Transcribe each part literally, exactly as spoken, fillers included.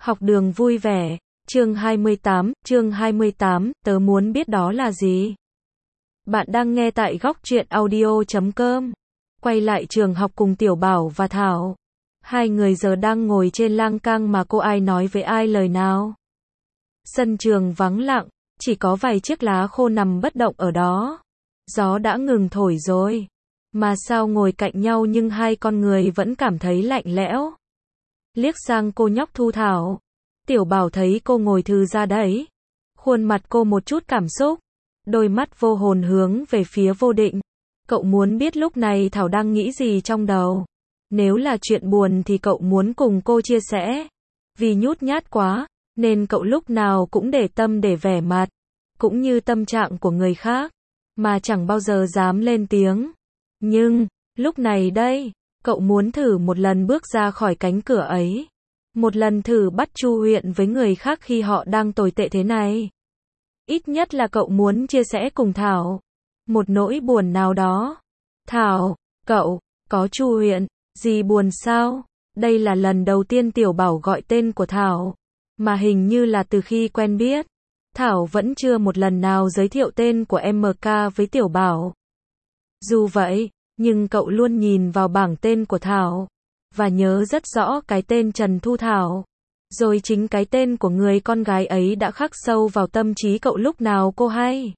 Học đường vui vẻ, chương hai mươi tám, chương hai mươi tám, tớ muốn biết đó là gì? Bạn đang nghe tại góc truyện audio chấm com. Quay lại trường học cùng Tiểu Bảo và Thảo. Hai người giờ đang ngồi trên lang cang mà cô ai nói với ai lời nào. Sân trường vắng lặng, chỉ có vài chiếc lá khô nằm bất động ở đó. Gió đã ngừng thổi rồi. Mà sao ngồi cạnh nhau nhưng hai con người vẫn cảm thấy lạnh lẽo. Liếc sang cô nhóc Thu Thảo. Tiểu Bảo thấy cô ngồi thư ra đấy. Khuôn mặt cô một chút cảm xúc. Đôi mắt vô hồn hướng về phía Vô Định. Cậu muốn biết lúc này Thảo đang nghĩ gì trong đầu. Nếu là chuyện buồn thì cậu muốn cùng cô chia sẻ. Vì nhút nhát quá, nên cậu lúc nào cũng để tâm để vẻ mặt. Cũng như tâm trạng của người khác. Mà chẳng bao giờ dám lên tiếng. Nhưng, lúc này đây, cậu muốn thử một lần bước ra khỏi cánh cửa ấy. Một lần thử bắt chu huyện với người khác khi họ đang tồi tệ thế này. Ít nhất là cậu muốn chia sẻ cùng Thảo. Một nỗi buồn nào đó. Thảo, cậu, có chu huyện, gì buồn sao? Đây là lần đầu tiên Tiểu Bảo gọi tên của Thảo. Mà hình như là từ khi quen biết. Thảo vẫn chưa một lần nào giới thiệu tên của em ca với Tiểu Bảo. Dù vậy, nhưng cậu luôn nhìn vào bảng tên của Thảo. Và nhớ rất rõ cái tên Trần Thu Thảo. Rồi chính cái tên của người con gái ấy đã khắc sâu vào tâm trí cậu lúc nào cô hay.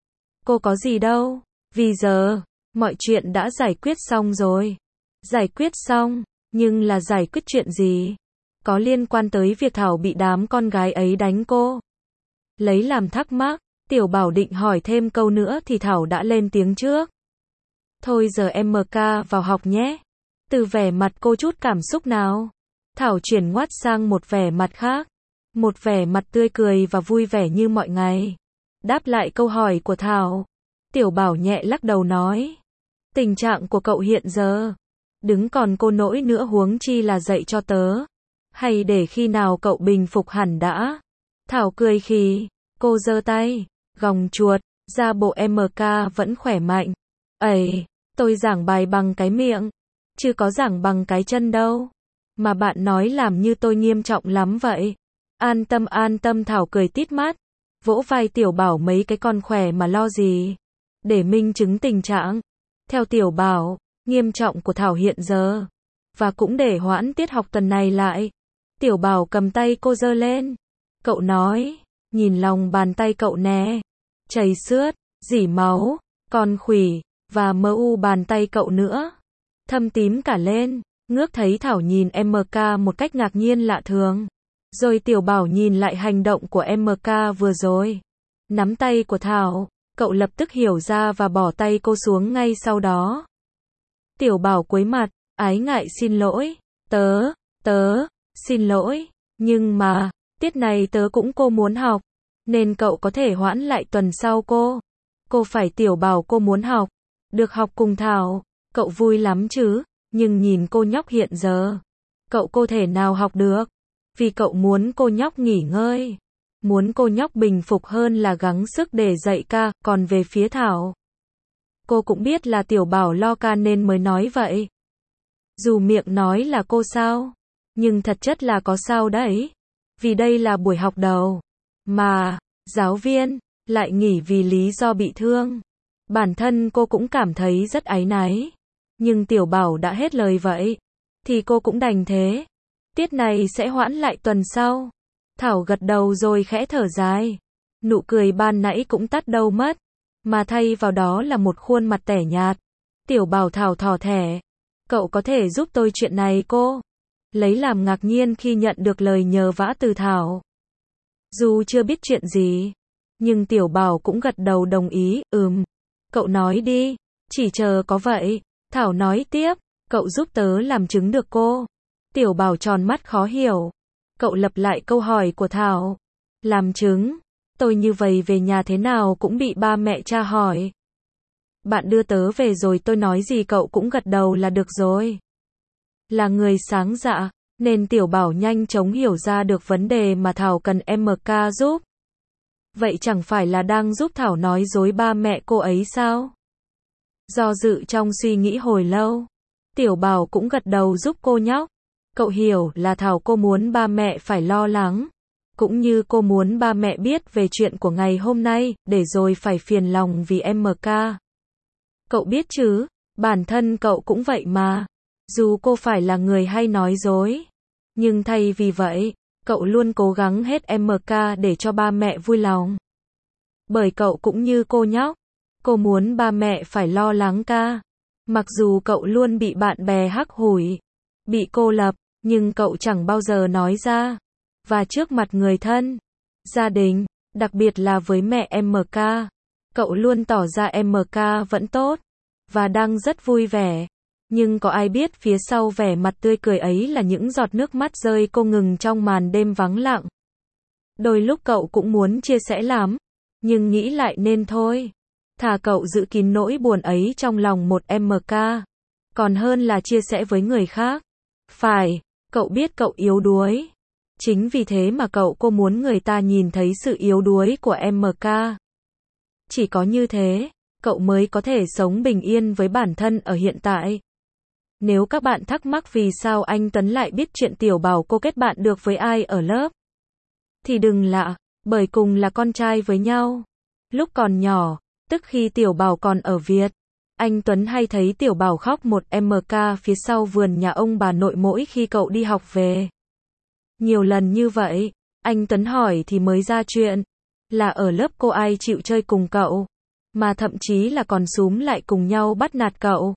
Cô có gì đâu. Vì giờ, mọi chuyện đã giải quyết xong rồi. Giải quyết xong, nhưng là giải quyết chuyện gì? Có liên quan tới việc Thảo bị đám con gái ấy đánh cô. Lấy làm thắc mắc, Tiểu Bảo định hỏi thêm câu nữa thì Thảo đã lên tiếng trước. Thôi giờ em ca vào học nhé. Từ vẻ mặt cô chút cảm xúc nào. Thảo chuyển ngoắt sang một vẻ mặt khác. Một vẻ mặt tươi cười và vui vẻ như mọi ngày. Đáp lại câu hỏi của Thảo. Tiểu Bảo nhẹ lắc đầu nói. Tình trạng của cậu hiện giờ. Đứng còn cô nỗi nữa huống chi là dạy cho tớ. Hay để khi nào cậu bình phục hẳn đã. Thảo cười khì. Cô giơ tay. Gòng chuột. Ra bộ em ca vẫn khỏe mạnh. Ây, tôi giảng bài bằng cái miệng. Chứ có giảng bằng cái chân đâu. Mà bạn nói làm như tôi nghiêm trọng lắm vậy. An tâm an tâm Thảo cười tít mắt. Vỗ vai Tiểu Bảo mấy cái con khỏe mà lo gì. Để minh chứng tình trạng. Theo Tiểu Bảo, nghiêm trọng của Thảo hiện giờ. Và cũng để hoãn tiết học tuần này lại. Tiểu Bảo cầm tay cô giơ lên. Cậu nói, nhìn lòng bàn tay cậu nè. Chảy xước, rỉ máu, còn khủy, và mơ u bàn tay cậu nữa. Thâm tím cả lên. Ngước thấy Thảo nhìn em ca một cách ngạc nhiên lạ thường. Rồi Tiểu Bảo nhìn lại hành động của em ca vừa rồi. Nắm tay của Thảo, cậu lập tức hiểu ra và bỏ tay cô xuống ngay sau đó. Tiểu Bảo cúi mặt, ái ngại xin lỗi. Tớ, tớ, xin lỗi. Nhưng mà, tiết này tớ cũng cô muốn học. Nên cậu có thể hoãn lại tuần sau cô. Cô phải Tiểu Bảo cô muốn học. Được học cùng Thảo. Cậu vui lắm chứ. Nhưng nhìn cô nhóc hiện giờ. Cậu cô thể nào học được. Vì cậu muốn cô nhóc nghỉ ngơi. Muốn cô nhóc bình phục hơn là gắng sức để dạy ca. Còn về phía Thảo. Cô cũng biết là Tiểu Bảo lo ca nên mới nói vậy. Dù miệng nói là cô sao. Nhưng thật chất là có sao đấy. Vì đây là buổi học đầu. Mà, giáo viên, lại nghỉ vì lý do bị thương. Bản thân cô cũng cảm thấy rất áy náy. Nhưng Tiểu Bảo đã hết lời vậy. Thì cô cũng đành thế. Tiết này sẽ hoãn lại tuần sau. Thảo gật đầu rồi khẽ thở dài. Nụ cười ban nãy cũng tắt đâu mất. Mà thay vào đó là một khuôn mặt tẻ nhạt. Tiểu Bảo Thảo thỏ thẻ. Cậu có thể giúp tôi chuyện này cô? Lấy làm ngạc nhiên khi nhận được lời nhờ vả từ Thảo. Dù chưa biết chuyện gì. Nhưng Tiểu Bảo cũng gật đầu đồng ý. Ừm. Cậu nói đi. Chỉ chờ có vậy. Thảo nói tiếp. Cậu giúp tớ làm chứng được cô. Tiểu Bảo tròn mắt khó hiểu. Cậu lặp lại câu hỏi của Thảo. Làm chứng. Tôi như vậy về nhà thế nào cũng bị ba mẹ cha hỏi. Bạn đưa tớ về rồi tôi nói gì cậu cũng gật đầu là được rồi. Là người sáng dạ. Nên Tiểu Bảo nhanh chóng hiểu ra được vấn đề mà Thảo cần em ca giúp. Vậy chẳng phải là đang giúp Thảo nói dối ba mẹ cô ấy sao? Do dự trong suy nghĩ hồi lâu. Tiểu Bảo cũng gật đầu giúp cô nhóc. Cậu hiểu là Thảo cô muốn ba mẹ phải lo lắng. Cũng như cô muốn ba mẹ biết về chuyện của ngày hôm nay, để rồi phải phiền lòng vì em ca. Cậu biết chứ, bản thân cậu cũng vậy mà. Dù cô phải là người hay nói dối. Nhưng thay vì vậy, cậu luôn cố gắng hết em ca để cho ba mẹ vui lòng. Bởi cậu cũng như cô nhóc. Cô muốn ba mẹ phải lo lắng ca. Mặc dù cậu luôn bị bạn bè hắc hủi, bị cô lập, nhưng cậu chẳng bao giờ nói ra. Và trước mặt người thân, gia đình, đặc biệt là với mẹ em ca, cậu luôn tỏ ra em ca vẫn tốt, và đang rất vui vẻ. Nhưng có ai biết phía sau vẻ mặt tươi cười ấy là những giọt nước mắt rơi cô ngừng trong màn đêm vắng lặng. Đôi lúc cậu cũng muốn chia sẻ lắm, nhưng nghĩ lại nên thôi. Thà cậu giữ kín nỗi buồn ấy trong lòng một em ca, còn hơn là chia sẻ với người khác. Phải, cậu biết cậu yếu đuối. Chính vì thế mà cậu cô muốn người ta nhìn thấy sự yếu đuối của em ca. Chỉ có như thế, cậu mới có thể sống bình yên với bản thân ở hiện tại. Nếu các bạn thắc mắc vì sao anh Tuấn lại biết chuyện Tiểu Bảo cô kết bạn được với ai ở lớp, thì đừng lạ, bởi cùng là con trai với nhau. Lúc còn nhỏ, tức khi Tiểu Bảo còn ở Việt, anh Tuấn hay thấy Tiểu Bảo khóc một em ca phía sau vườn nhà ông bà nội mỗi khi cậu đi học về. Nhiều lần như vậy, anh Tuấn hỏi thì mới ra chuyện, là ở lớp cô ai chịu chơi cùng cậu, mà thậm chí là còn xúm lại cùng nhau bắt nạt cậu.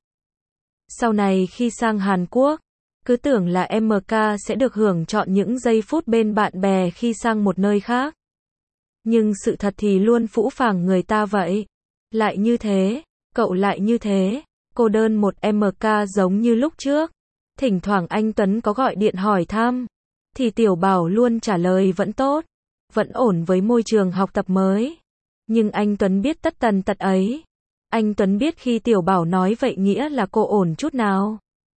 Sau này khi sang Hàn Quốc, cứ tưởng là em ca sẽ được hưởng chọn những giây phút bên bạn bè khi sang một nơi khác. Nhưng sự thật thì luôn phũ phàng người ta vậy. Lại như thế, cậu lại như thế, cô đơn một em ca giống như lúc trước. Thỉnh thoảng anh Tuấn có gọi điện hỏi thăm, thì Tiểu Bảo luôn trả lời vẫn tốt, vẫn ổn với môi trường học tập mới. Nhưng anh Tuấn biết tất tần tật ấy. Anh Tuấn biết khi Tiểu Bảo nói vậy nghĩa là cô ổn chút nào.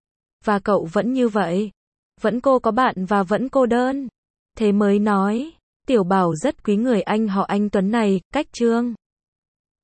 Và cậu vẫn như vậy. Vẫn cô có bạn và vẫn cô đơn. Thế mới nói, Tiểu Bảo rất quý người anh họ anh Tuấn này, cách Trương.